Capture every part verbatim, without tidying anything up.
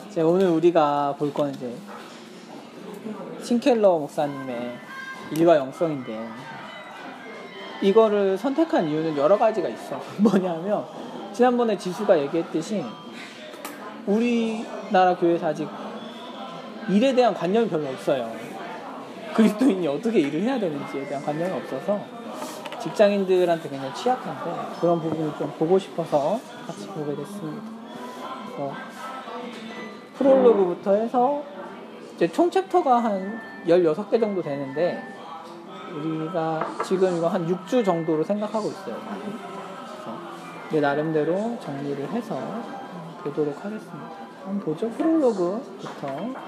이제 오늘 우리가 볼 건 이제 팀켈러 목사님의 일과 영성인데, 이거를 선택한 이유는 여러 가지가 있어. 뭐냐면 지난번에 지수가 얘기했듯이 우리나라 교회에서 아직 일에 대한 관념이 별로 없어요. 그리스도인이 어떻게 일을 해야 되는지에 대한 관념이 없어서 직장인들한테 굉장히 취약한데, 그런 부분을 좀 보고 싶어서 같이 보게 됐습니다. 그래서 프롤로그부터 해서 이제 총 챕터가 한 열여섯 개 정도 되는데, 우리가 지금 이거 한 육 주 정도로 생각하고 있어요. 그래서 내 나름대로 정리를 해서 보도록 하겠습니다. 한번 보죠. 프롤로그부터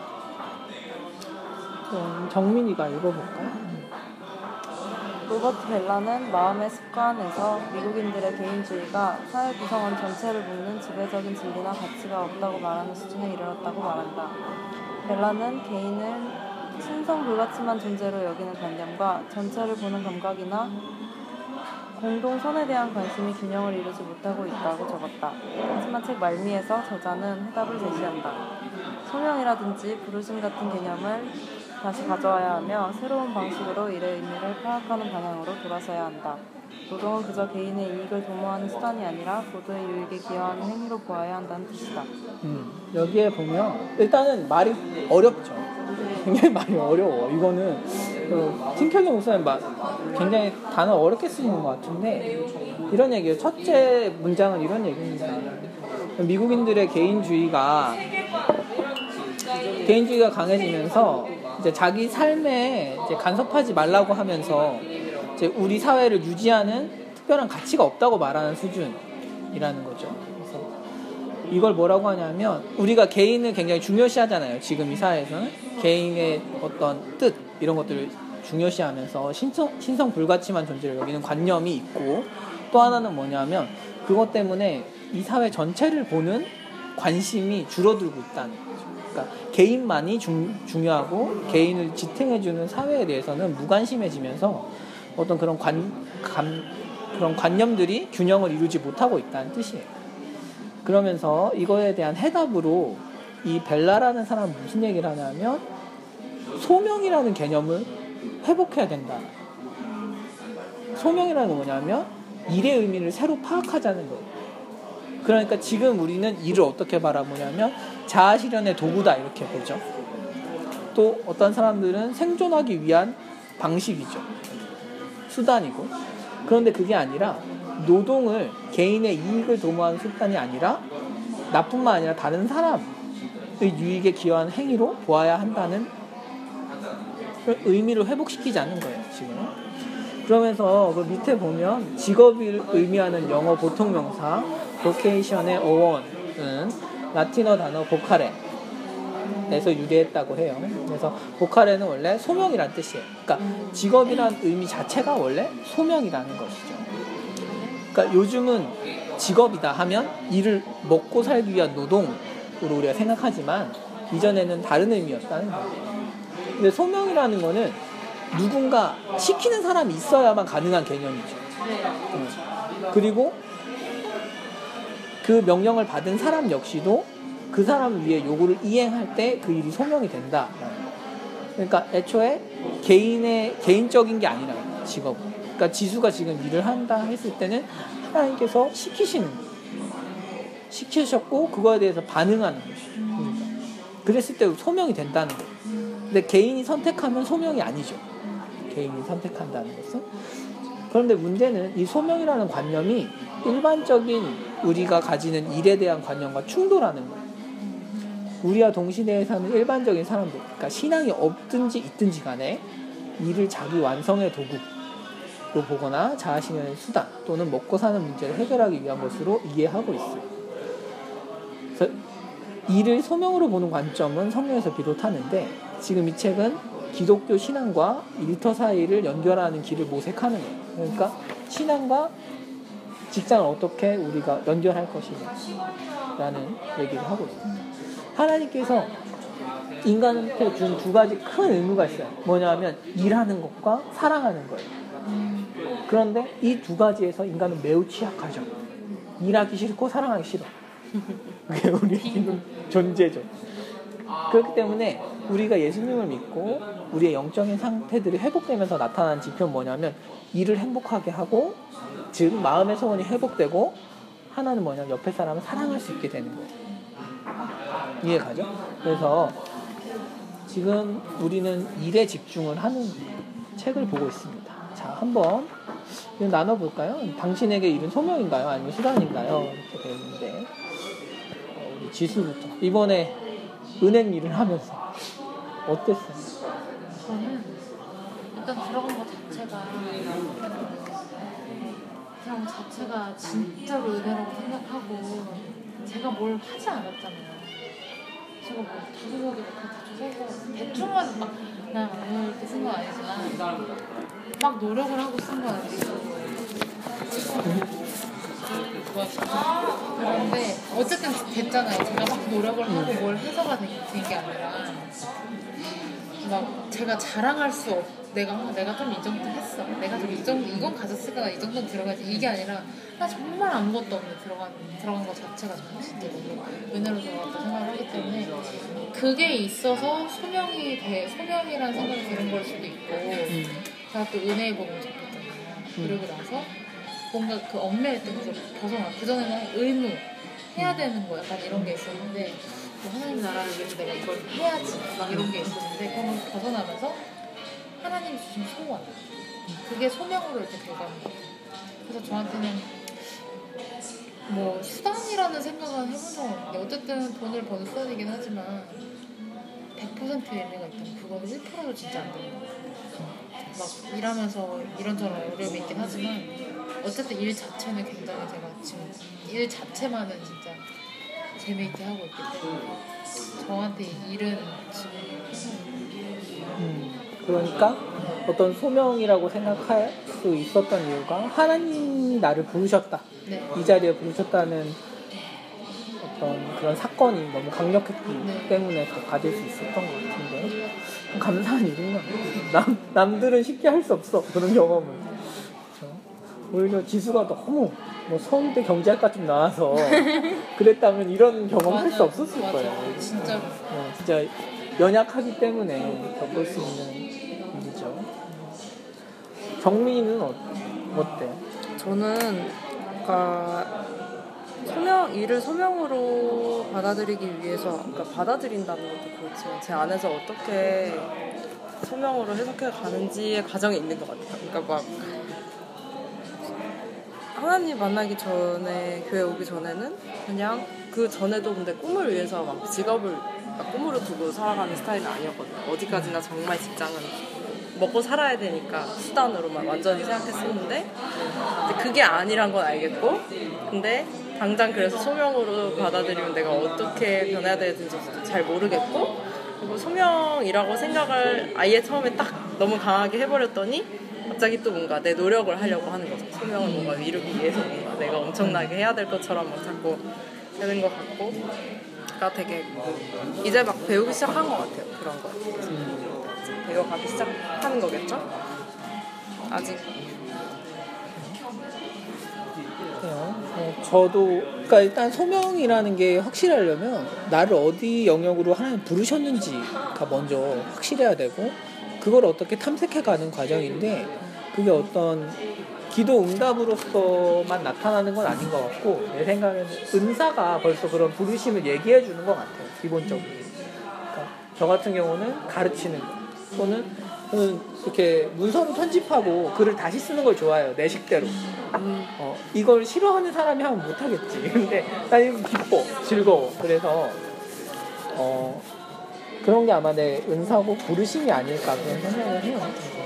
좀 정민이가 읽어볼까요? 로버트 벨라는 마음의 습관에서 미국인들의 개인주의가 사회 구성원 전체를 묶는 지배적인 진리나 가치가 없다고 말하는 수준에 이르렀다고 말한다. 벨라는 개인을 신성 불가침한 존재로 여기는 관념과 전체를 보는 감각이나 공동 선에 대한 관심이 균형을 이루지 못하고 있다고 적었다. 하지만 책 말미에서 저자는 해답을 제시한다. 소명이라든지 부르심 같은 개념을 다시 가져와야 하며 새로운 방식으로 일의 의미를 파악하는 방향으로 돌아서야 한다. 노동은 그저 개인의 이익을 도모하는 수단이 아니라 모두의 유익에 기여하는 행위로 보아야 한다는 뜻이다. 음, 여기에 보면 일단은 말이 어렵죠. 굉장히 말이 어려워. 이거는 그, 팀켈러 목사님 말 굉장히 단어 어렵게 쓰시는 것 같은데, 이런 얘기예요. 첫째 문장은 이런 얘기입니다. 미국인들의 개인주의가 개인주의가 강해지면서 이제 자기 삶에 이제 간섭하지 말라고 하면서 이제 우리 사회를 유지하는 특별한 가치가 없다고 말하는 수준이라는 거죠. 그래서 이걸 뭐라고 하냐면, 우리가 개인을 굉장히 중요시하잖아요. 지금 이 사회에서는 개인의 어떤 뜻 이런 것들을 중요시하면서 신성, 신성 불가침한 존재를 여기는 관념이 있고, 또 하나는 뭐냐면 그것 때문에 이 사회 전체를 보는 관심이 줄어들고 있다는 거죠. 그러니까 개인만이 중, 중요하고 개인을 지탱해주는 사회에 대해서는 무관심해지면서 어떤 그런 관, 감, 그런 관념들이 균형을 이루지 못하고 있다는 뜻이에요. 그러면서 이거에 대한 해답으로 이 벨라라는 사람은 무슨 얘기를 하냐면, 소명이라는 개념을 회복해야 된다. 소명이라는 건 뭐냐면 일의 의미를 새로 파악하자는 거예요. 그러니까 지금 우리는 일을 어떻게 바라보냐면 자아실현의 도구다 이렇게 보죠. 또 어떤 사람들은 생존하기 위한 방식이죠. 수단이고. 그런데 그게 아니라 노동을 개인의 이익을 도모하는 수단이 아니라 나뿐만 아니라 다른 사람의 유익에 기여하는 행위로 보아야 한다는 의미를 회복시키자는 거예요, 지금. 그러면서 그 밑에 보면 직업을 의미하는 영어 보통명사 vocation의 어원은 라틴어 단어 보카레에서 유래했다고 해요. 그래서 보카레는 원래 소명이란 뜻이에요. 그러니까 직업이란 의미 자체가 원래 소명이라는 것이죠. 그러니까 요즘은 직업이다 하면 일을 먹고 살기 위한 노동으로 우리가 생각하지만, 이전에는 다른 의미였다는 거예요. 근데 소명이라는 거는 누군가 시키는 사람이 있어야만 가능한 개념이죠. 음. 그리고 그 명령을 받은 사람 역시도 그 사람을 위해 요구를 이행할 때 그 일이 소명이 된다. 그러니까 애초에 개인의 개인적인 게 아니라 직업. 그러니까 지수가 지금 일을 한다 했을 때는 하나님께서 시키시는 시키셨고 그거에 대해서 반응하는 것이죠. 그러니까 그랬을 때 소명이 된다는 거예요. 근데 개인이 선택하면 소명이 아니죠. 개인이 선택한다는 것은. 그런데 문제는 이 소명이라는 관념이 일반적인 우리가 가지는 일에 대한 관념과 충돌하는 거예요. 우리와 동시대에 사는 일반적인 사람들, 그러니까 신앙이 없든지 있든지 간에 일을 자기 완성의 도구로 보거나 자아실현의 수단 또는 먹고 사는 문제를 해결하기 위한 것으로 이해하고 있어요. 그래서 일을 소명으로 보는 관점은 성경에서 비롯하는데, 지금 이 책은 기독교 신앙과 일터 사이를 연결하는 길을 모색하는 거예요. 그러니까 신앙과 직장을 어떻게 우리가 연결할 것이냐라는 얘기를 하고 있습니다. 하나님께서 인간한테 준 두 가지 큰 의무가 있어요. 뭐냐면 일하는 것과 사랑하는 거예요. 그런데 이 두 가지에서 인간은 매우 취약하죠. 일하기 싫고 사랑하기 싫어. 그게 우리 지금 존재죠. 그렇기 때문에 우리가 예수님을 믿고 우리의 영적인 상태들이 회복되면서 나타나는 지표는 뭐냐면 일을 행복하게 하고, 즉 마음의 소원이 회복되고, 하나는 뭐냐면 옆에 사람을 사랑할 수 있게 되는 거예요. 이해가죠? 그래서 지금 우리는 일에 집중을 하는 책을 보고 있습니다. 자, 한번 나눠볼까요? 당신에게 일은 소명인가요? 아니면 수단인가요? 이렇게 되어 있는데, 우리 지수부터. 이번에 은행 일을 하면서 어땠어요? 저는 일단 들어간 것 자체가 그냥 자체가 진짜로 은혜라고 생각하고, 제가 뭘 하지 않았잖아요. 제가 뭐 도둑이 이렇게 써서 대충만 막 그냥 오늘 이렇게 쓴 건 아니지만 막 노력을 하고 쓴 건 아니고. 그런데 어쨌든 됐잖아요. 제가 막 노력을 하고 뭘 해서가 된 게 아니라 막 제가 자랑할 수 없. 내가 내가 좀 이 정도 했어. 내가 좀 이 정도 이건 가졌으니까 이 정도는 들어가지. 이게 아니라 나 정말 아무것도 없는데 들어간 들어간 것 자체가 정말 진짜 너무 은혜로 들어갔다 생각을 하기 때문에 그게 있어서 소명이 돼 소명이라는 생각이 드는 걸 수도 있고, 음. 제가 또 은혜의 복음을 접했잖아요. 그러고 나서 뭔가 그 얽매였던 것을 벗어나. 그 전에는 의무 해야 되는 거 약간 이런 게 있었는데, 뭐 하나님 나라를 위해서 내가 이걸 해야지 막 이런 게 있었는데, 그걸 벗어나면서 하나님이 주신 소원, 그게 소명으로 이렇게 돼가는 거예요. 그래서 저한테는 뭐 수단이라는 생각은 해본 적은 없는데, 어쨌든 돈을 버는 수단이긴 하지만 백 퍼센트 의미가 있다면 그거는 일 퍼센트도 진짜 안 되는 거예요. 막 일하면서 이런저런 어려움이 있긴 하지만 어쨌든 일 자체는 굉장히 제가 지금 일 자체만은 진짜 재미있게 하고 있기 때문에 저한테 일은 지금 음, 그러니까 어떤 소명이라고 생각할 수 있었던 이유가 하나님이 나를 부르셨다. 네. 이 자리에 부르셨다는 어떤 그런 사건이 너무 강력했기 네. 때문에 더 가질 수 있었던 것 같은데, 감사한 일인 것 같아요. 남, 남들은 쉽게 할 수 없어, 그런 경험을. 그렇죠? 오히려 지수가 너무 뭐 서울대 경제학과 좀 나와서 그랬다면 이런 경험 할 수 없었을 맞아. 거예요. 진짜로. 어, 진짜 연약하기 때문에 겪을 수 있는 일이죠. 정민이는 어, 어때요? 저는 아까 소명, 일을 소명으로 받아들이기 위해서, 그러니까 받아들인다는 것도 그렇지만 제 안에서 어떻게 소명으로 해석해 가는지의 과정이 있는 것 같아요. 그러니까 막 하나님 만나기 전에, 교회 오기 전에는 그냥 그 전에도 근데 꿈을 위해서 막 직업을 막 꿈으로 두고 살아가는 스타일은 아니었거든요. 어디까지나 정말 직장은 먹고 살아야 되니까 수단으로만 완전히 생각했었는데, 그게 아니란 건 알겠고, 근데 당장 그래서 소명으로 받아들이면 내가 어떻게 변해야 되는지 잘 모르겠고, 그리고 소명이라고 생각을 아예 처음에 딱 너무 강하게 해버렸더니 갑자기 또 뭔가 내 노력을 하려고 하는 거죠. 소명을 뭔가 이루기 위해서 뭔가 내가 엄청나게 해야 될 것처럼 막 자꾸 되는 것 같고, 그러니까 되게 이제 막 배우기 시작한 것 같아요. 그런 거 배워가기 시작하는 거겠죠? 아직. 어, 저도 그러니까 일단 소명이라는 게 확실하려면 나를 어디 영역으로 하나님 부르셨는지가 먼저 확실해야 되고, 그걸 어떻게 탐색해가는 과정인데, 그게 어떤 기도 응답으로서만 나타나는 건 아닌 것 같고, 내 생각에는 은사가 벌써 그런 부르심을 얘기해 주는 것 같아요. 기본적으로. 그러니까 저 같은 경우는 가르치는 거, 또는 저는 이렇게 문서로 편집하고 글을 다시 쓰는 걸 좋아해요. 내 식대로. 어, 이걸 싫어하는 사람이 하면 못하겠지. 근데 난 이거 기뻐, 즐거워. 그래서 어, 그런 게 아마 내 은사고 부르심이 아닐까 그런 생각을 해요.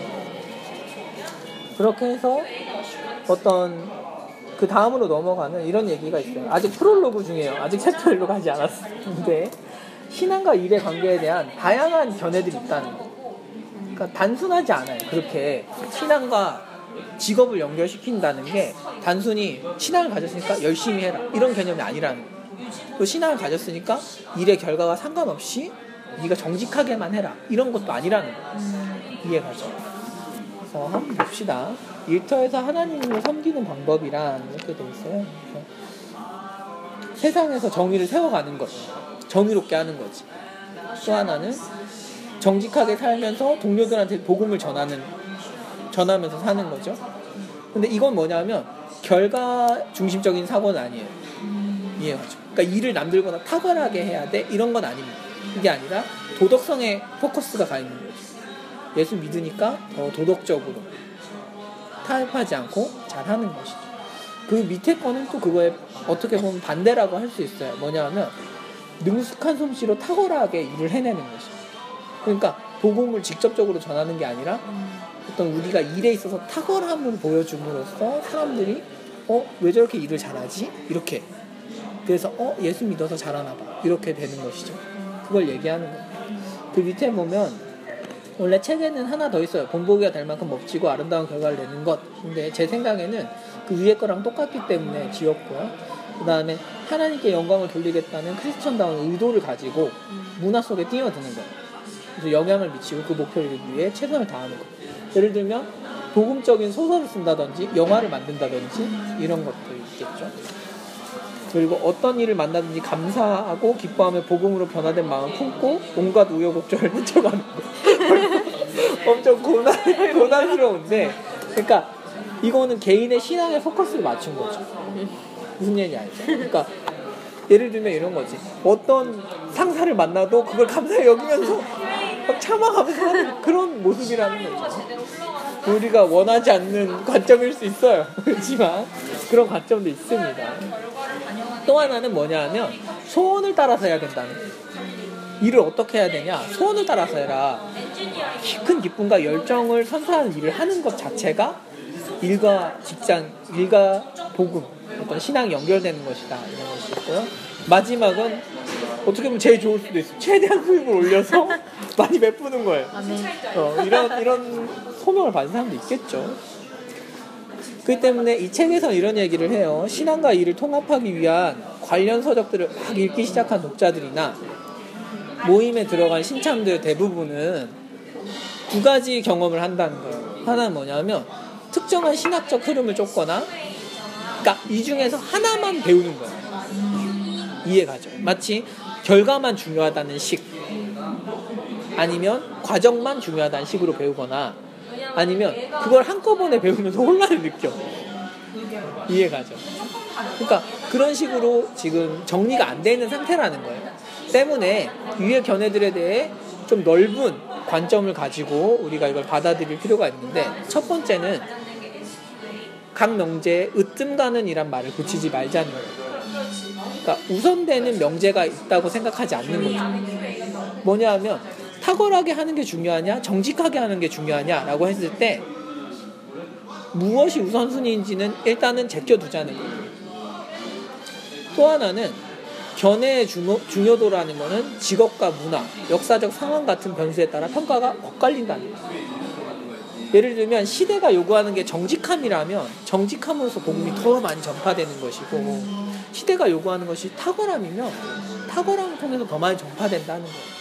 그렇게 해서 어떤 그 다음으로 넘어가는 이런 얘기가 있어요. 아직 프롤로그 중이에요. 아직 챕터일로 가지 않았어요. 근데 신앙과 일의 관계에 대한 다양한 견해들이 있다는 거. 그러니까 단순하지 않아요. 그렇게 신앙과 직업을 연결시킨다는 게 단순히 신앙을 가졌으니까 열심히 해라 이런 개념이 아니라는 거예요. 또 신앙을 가졌으니까 일의 결과와 상관없이 네가 정직하게만 해라 이런 것도 아니라는 거예요. 이해가죠? 그래서 한번 봅시다. 일터에서 하나님을 섬기는 방법이란 이렇게 돼 있어요. 세상에서 정의를 세워가는 것, 정의롭게 하는 거지. 또 하나는 정직하게 살면서 동료들한테 복음을 전하는 전하면서 사는 거죠. 근데 이건 뭐냐면 결과 중심적인 사고는 아니에요. 이해가죠. 그러니까 일을 남들보다 탁월하게 해야 돼 이런 건 아닙니다. 이게 아니라 도덕성에 포커스가 가 있는 거죠. 예수 믿으니까 더 도덕적으로 타협하지 않고 잘하는 것이죠. 그 밑에 거는 또 그거에 어떻게 보면 반대라고 할 수 있어요. 뭐냐면 능숙한 솜씨로 탁월하게 일을 해내는 것이죠. 그러니까 복음을 직접적으로 전하는 게 아니라 어떤 우리가 일에 있어서 탁월함을 보여줌으로써 사람들이 어? 왜 저렇게 일을 잘하지? 이렇게. 그래서 어? 예수 믿어서 잘하나 봐. 이렇게 되는 것이죠. 그걸 얘기하는 거예요. 그 밑에 보면 원래 책에는 하나 더 있어요. 본보기가 될 만큼 멋지고 아름다운 결과를 내는 것. 근데 제 생각에는 그 위에 거랑 똑같기 때문에 지웠고요. 그 다음에 하나님께 영광을 돌리겠다는 크리스천다운 의도를 가지고 문화 속에 뛰어드는 거예요. 그래서 영향을 미치고 그 목표를 이루기 위해 최선을 다하는 거예요. 예를 들면 복음적인 소설을 쓴다든지 영화를 만든다든지 이런 것도 있겠죠. 그리고 어떤 일을 만나든지 감사하고 기뻐하며 복음으로 변화된 마음을 품고 온갖 우여곡절을 헤쳐가는 거. 엄청 고난, 고난스러운데 그러니까 이거는 개인의 신앙에 포커스를 맞춘 거죠. 무슨 얘기인지 알죠? 그러니까 예를 들면 이런 거지. 어떤 상사를 만나도 그걸 감사히 여기면서 막 참아가면서 하는 그런 모습이라는 거죠. 우리가 원하지 않는 관점일 수 있어요. 그렇지만 그런 관점도 있습니다. 또 하나는 뭐냐 하면 소원을 따라서 해야 된다는 거예요. 일을 어떻게 해야 되냐? 소원을 따라서 해라. 큰 기쁨과 열정을 선사하는 일을 하는 것 자체가 일과 직장, 일과 복음, 어떤 신앙이 연결되는 것이다. 이런 것이 있고요. 마지막은 어떻게 보면 제일 좋을 수도 있어요. 최대한 수입을 올려서 많이 베푸는 거예요. 어, 이런 이런 소명을 받은 사람도 있겠죠. 그렇기 때문에 이 책에서 이런 얘기를 해요. 신앙과 일을 통합하기 위한 관련 서적들을 막 읽기 시작한 독자들이나 모임에 들어간 신참들 대부분은 두 가지 경험을 한다는 거예요. 하나는 뭐냐면 특정한 신학적 흐름을 쫓거나 그러니까 이 중에서 하나만 배우는 거예요. 이해가죠? 마치 결과만 중요하다는 식 아니면 과정만 중요하다는 식으로 배우거나 아니면 그걸 한꺼번에 배우면서 혼란을 느껴. 이해가죠? 그러니까 그런 식으로 지금 정리가 안 돼 있는 상태라는 거예요. 때문에 위의 견해들에 대해 좀 넓은 관점을 가지고 우리가 이걸 받아들일 필요가 있는데 첫 번째는 각 명제에 으뜸 가는 이란 말을 붙이지 말자는 거예요. 그러니까 우선되는 명제가 있다고 생각하지 않는 거죠. 뭐냐 하면 탁월하게 하는 게 중요하냐 정직하게 하는 게 중요하냐라고 했을 때 무엇이 우선순위인지는 일단은 제껴두자는 거예요. 또 하나는 견해의 중요, 중요도라는 것은 직업과 문화, 역사적 상황 같은 변수에 따라 평가가 엇갈린다는 거예요. 예를 들면 시대가 요구하는 게 정직함이라면 정직함으로써 복음이 더 많이 전파되는 것이고 시대가 요구하는 것이 탁월함이면 탁월함을 통해서 더 많이 전파된다는 거예요.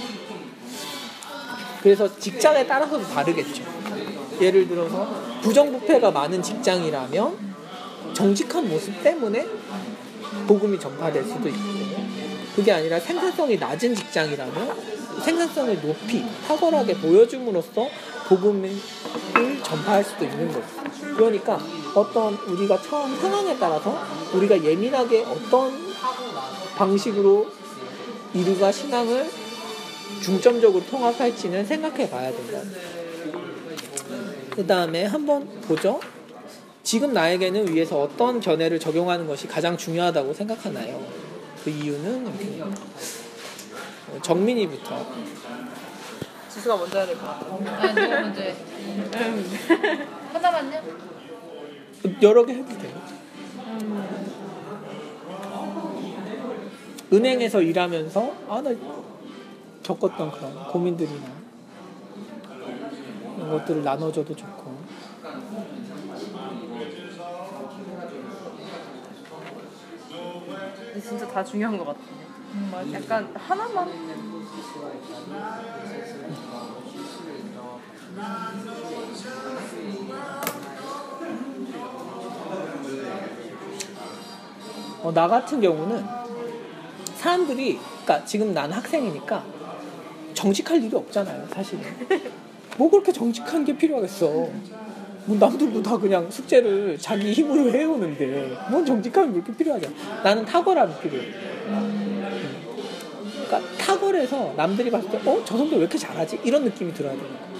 그래서 직장에 따라서도 다르겠죠. 예를 들어서 부정부패가 많은 직장이라면 정직한 모습 때문에 복음이 전파될 수도 있고 그게 아니라 생산성이 낮은 직장이라면 생산성을 높이 탁월하게 보여줌으로써 복음을 전파할 수도 있는 거죠. 그러니까 어떤 우리가 처한 상황에 따라서 우리가 예민하게 어떤 방식으로 일과 신앙을 중점적으로 통합할지는 생각해 봐야 된다. 그 다음에 한번 보죠. 지금 나에게는 위에서 어떤 견해를 적용하는 것이 가장 중요하다고 생각하나요? 그 이유는 이렇게 정민이부터. 지수가 먼저 해야 될 것 같아. 아니 누가 먼저 해. 하나만요? 여러 개 해도 돼요. 은행에서 일하면서 아, 나 겪었던 그런 고민들이나 이런 것들을 나눠줘도 좋고. 근데 진짜 다 중요한 것 같아. 음, 맞아. 약간 하나만. 어, 나 같은 경우는 사람들이, 그러니까 지금 난 학생이니까 정직할 일이 없잖아요, 사실은. 뭐 그렇게 정직한 게 필요하겠어. 뭐 남들도 다 그냥 숙제를 자기 힘으로 해오는데 뭔 정직함이 그렇게 필요하잖아. 나는 탁월함이 필요해. 그러니까 탁월해서 남들이 봤을 때 어? 저 사람들 왜 이렇게 잘하지? 이런 느낌이 들어야 되는 거야.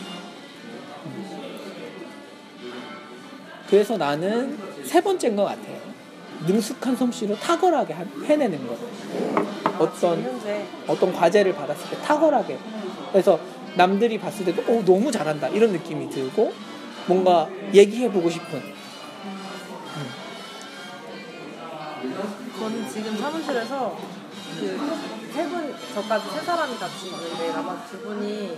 그래서 나는 세 번째인 것 같아요. 능숙한 솜씨로 탁월하게 해내는 거. 어떤 현재 어떤 과제를 받았을 때 탁월하게. 그래서 남들이 봤을 때도 어, 너무 잘한다 이런 느낌이 들고 뭔가 얘기해보고 싶은. 음. 저는 지금 사무실에서 그 세 분, 저까지 세 사람이 같이 있는데 아마 두 분이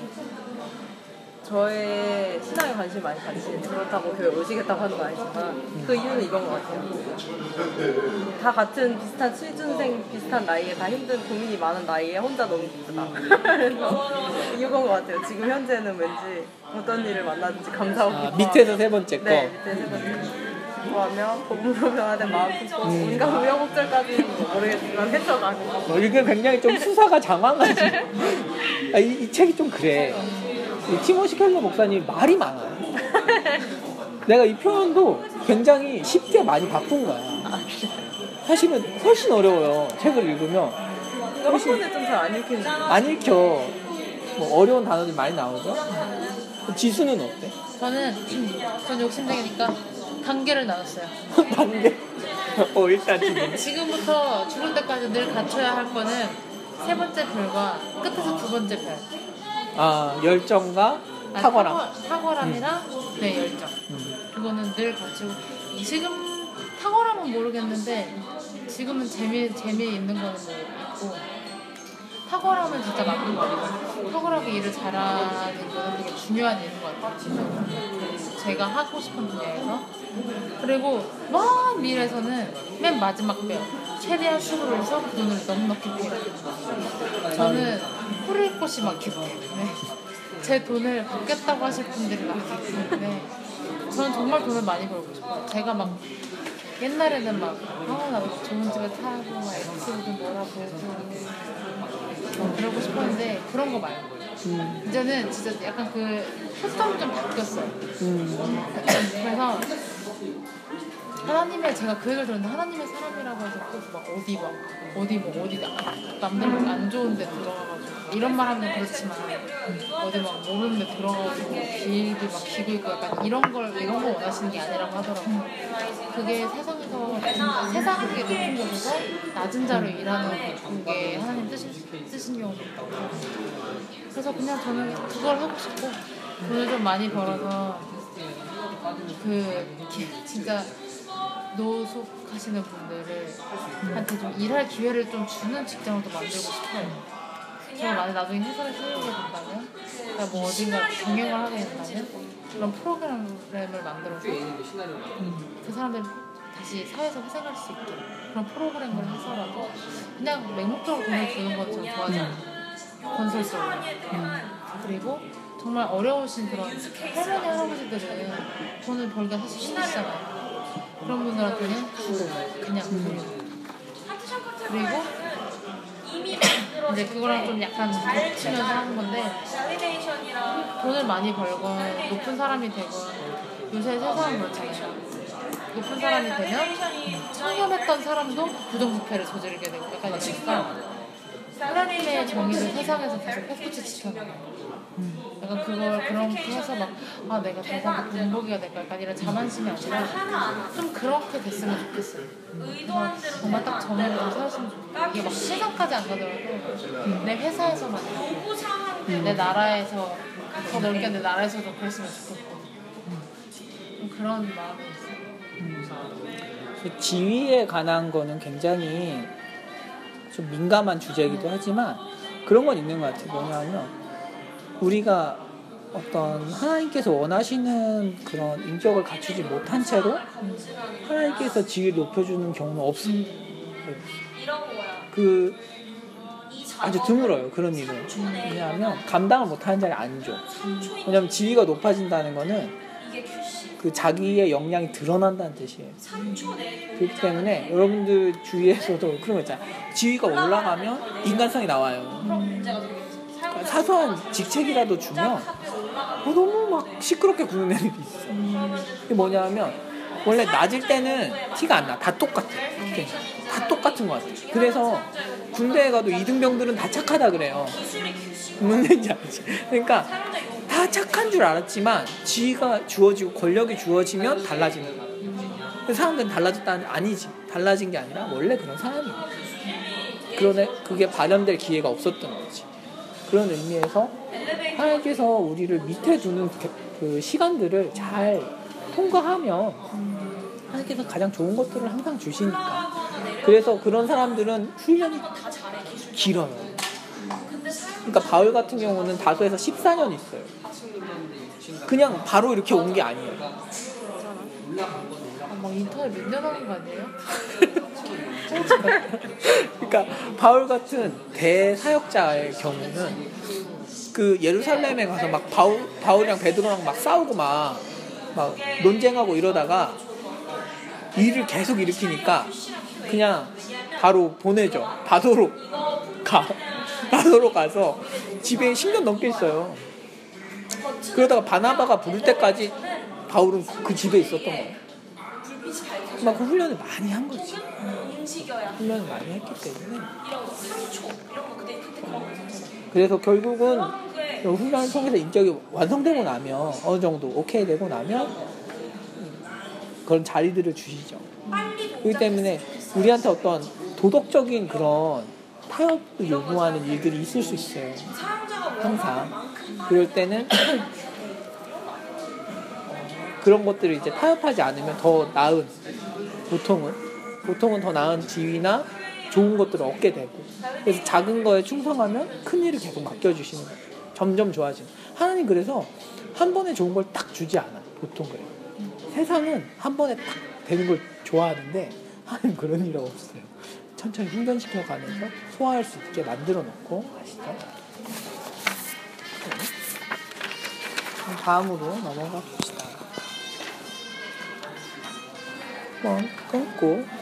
저의 신앙에 관심이 많이 가지시는, 그렇다고 교회 오시겠다고 하는 건 아니지만 그 이유는 이건 것 같아요. 다 같은 비슷한 취준생 비슷한 나이에 다 힘든 고민이 많은 나이에 혼자 너무 기쁘다. 그래서 이유건 것 같아요. 지금 현재는 왠지 어떤 일을 만나든지 감사하고 아, 밑에서 세 번째 거. 네, 밑에 세 번째 기뻐하며 복음으로 변화된 마음 품고 음. 온갖 우여곡절까지는 모르겠지만 헤쳐가고. 어, 이게 굉장히 좀 수사가 장황하지. 아, 이, 이 책이 좀 그래. 이 티모시 켈러 목사님 말이 많아요. 내가 이 표현도 굉장히 쉽게 많이 바꾼 거야. 사실은 훨씬 어려워요. 책을 읽으면. 한 번에 좀 잘 안 읽히는 안 읽혀. 뭐 어려운 단어들이 많이 나오죠. 지수는 어때? 저는 전 욕심쟁이니까 단계를 나눴어요. 단계? 어 일단 지금 지금부터 죽을 때까지 늘 갖춰야 할 거는 세 번째 별과 끝에서 두 번째 별. 아 열정과 아, 탁월함. 탁월, 탁월함이랑 음. 네 열정. 음. 그거는 늘 갖추고 지금 탁월함은 모르겠는데 지금은 재미 재미 있는 거는 뭐 있고 탁월함은 진짜 맞는 거 같아요. 탁월하게 일을 잘하는 거는 되게 중요한 일인 것 같아요. 제가 하고 싶은 분야에서. 그리고 먼 미래에서는 맨 마지막 뼈 최대한 수고를 해서 그 돈을 넉넉히 벌어요. 저는 뿌릴 곳이 막기 때문에 제 돈을 받겠다고 하실 분들이 많기 때문에 저는 정말 돈을 많이 벌고 싶어요. 제가 막 옛날에는 막 아, 나 좋은 집에 타고 막 엑스보드 뭐라고 뭐 그러고 싶었는데 그런 거 말고 음. 이제는 진짜 약간 그 초점이 좀 바뀌었어요. 음. 그래서 하나님의 제가 그 얘기를 들었는데 하나님의 사람이라고 해서 꼭 막 어디 막 어디 뭐 어디 남들 안 좋은 데 들어가가지고 이런 말 하면 그렇지만 어디 막 모르는 데 들어가가지고 길도 막 기고 있고 약간 이런 걸 이런 거 원하시는 게 아니라고 하더라고요. 그게 세상에서 세상에 높은 곳에서 낮은 자로 일하는 그게 하나님 뜻인, 뜻인 경우도 있다고. 그래서 그냥 저는 그걸 하고 싶고 돈을 좀 많이 벌어서 그 진짜 노숙하시는 분들을 한테 좀 일할 기회를 좀 주는 직장을 또 만들고 싶어요. 제가 만약 나중에 회사를 세우게 된다면, 그러니까 뭐 어딘가 경영을 하게 된다면 그런 프로그램을 만들어서 그 사람들 다시 사회에서 회생할 수 있게 그런 프로그램을 해서라도 그냥 맹목적으로 돈을 주는 건 전 좋아하지 않아요. 건설적으로. 그리고 정말 어려우신 그런 할머니 할아버지들은 돈을 벌기가 사실 힘드시잖아요. 그런 분들한테는 주고 그냥 드리고 그리고 이제 그거랑 좀 약간 겹치면서 하는 건데 돈을 많이 벌건 높은 사람이 되건 요새 세상은 그렇잖아요. 높은 사람이 되면 청렴했던 사람도 부정부패를 저지르게 되고 약간 이러니까 하나님의 정의를 세상에서 계속 꿋꿋이 지켜나가요. 약간 그걸 그렇게 해서 막 아 내가 더 이상 군복이가 될까 약간 이런 자만심이 아니라 좀 그렇게 됐으면 좋겠어요. 그래서 정말 딱 정의를 세웠으면 좋겠어요. 이게 막 세상까지 안 가더라도 내 회사에서만 내 나라에서 더 넓게 내 나라에서도 그랬으면 좋겠고 그런 마음이 있어요. 지위에 관한 거는 굉장히 좀 민감한 주제이기도 하지만 그런 건 있는 것 같아요. 뭐냐면 우리가 어떤 하나님께서 원하시는 그런 인격을 갖추지 못한 채로 하나님께서 지위를 높여주는 경우는 없습니다. 그 아주 드물어요. 그런 일은. 왜냐하면 감당을 못하는 자리 아니죠. 왜냐하면 지위가 높아진다는 거는 그 자기의 역량이 드러난다는 뜻이에요. 그렇기 때문에 여러분들 주위에서도 그런 거 있잖아요. 지위가 올라가면 인간성이 나와요. 그러니까 사소한 직책이라도 주면 어, 너무 막 시끄럽게 구는 애들이 있어. 그게 뭐냐면 원래 낮을 때는 티가 안 나. 다 똑같아. 다 똑같은 것 같아. 그래서 군대에 가도 이등병들은 다 착하다 그래요. 무슨 얘기인지 알지? 그러니까 다 착한 줄 알았지만 지위가 주어지고 권력이 주어지면 달라지는 거야. 그 사람들은 달라졌다는 아니지. 달라진 게 아니라 원래 그런 사람이야. 그러네 그게 발현될 기회가 없었던 거지. 그런 의미에서 하나님께서 우리를 밑에 두는 그, 그 시간들을 잘 통과하면 하나님께서 가장 좋은 것들을 항상 주시니까. 그래서 그런 사람들은 훈련이 길어요. 그러니까 바울 같은 경우는 다소에서 십사 년 있어요. 그냥 바로 이렇게 온 게 아니에요. 아, 막 인터넷 몇 년 하는 거 아니에요? 그러니까 바울 같은 대사역자의 경우는 그 예루살렘에 가서 막 바울, 바울이랑 베드로랑 막 싸우고 막, 막 논쟁하고 이러다가 일을 계속 일으키니까 그냥 바로 보내죠. 다소로 가. 다소로 가서 집에 십 년 넘게 있어요. 그러다가 바나바가 부를 때까지 바울은 그 집에 있었던 거예요. 막 그 훈련을 많이 한 거지. 훈련을 많이 했기 때문에. 그래서 결국은 훈련을 통해서 인격이 완성되고 나면 어느 정도 오케이 되고 나면 그런 자리들을 주시죠. 그렇기 때문에 우리한테 어떤 도덕적인 그런 타협을 요구하는 일들이 있을 수 있어요. 항상. 그럴 때는 그런 것들을 이제 타협하지 않으면 더 나은, 보통은 보통은 더 나은 지위나 좋은 것들을 얻게 되고, 그래서 작은 거에 충성하면 큰 일을 계속 맡겨주시는 거예요. 점점 좋아지는. 하나님 그래서 한 번에 좋은 걸 딱 주지 않아. 보통 그래요. 세상은 한 번에 딱 되는 걸 좋아하는데 하나님 그런 일 없어요. 천천히 훈련시켜가면서 소화할 수 있게 만들어 놓고 하시죠. 다음으로 넘어가 봅시다. 한번 끊고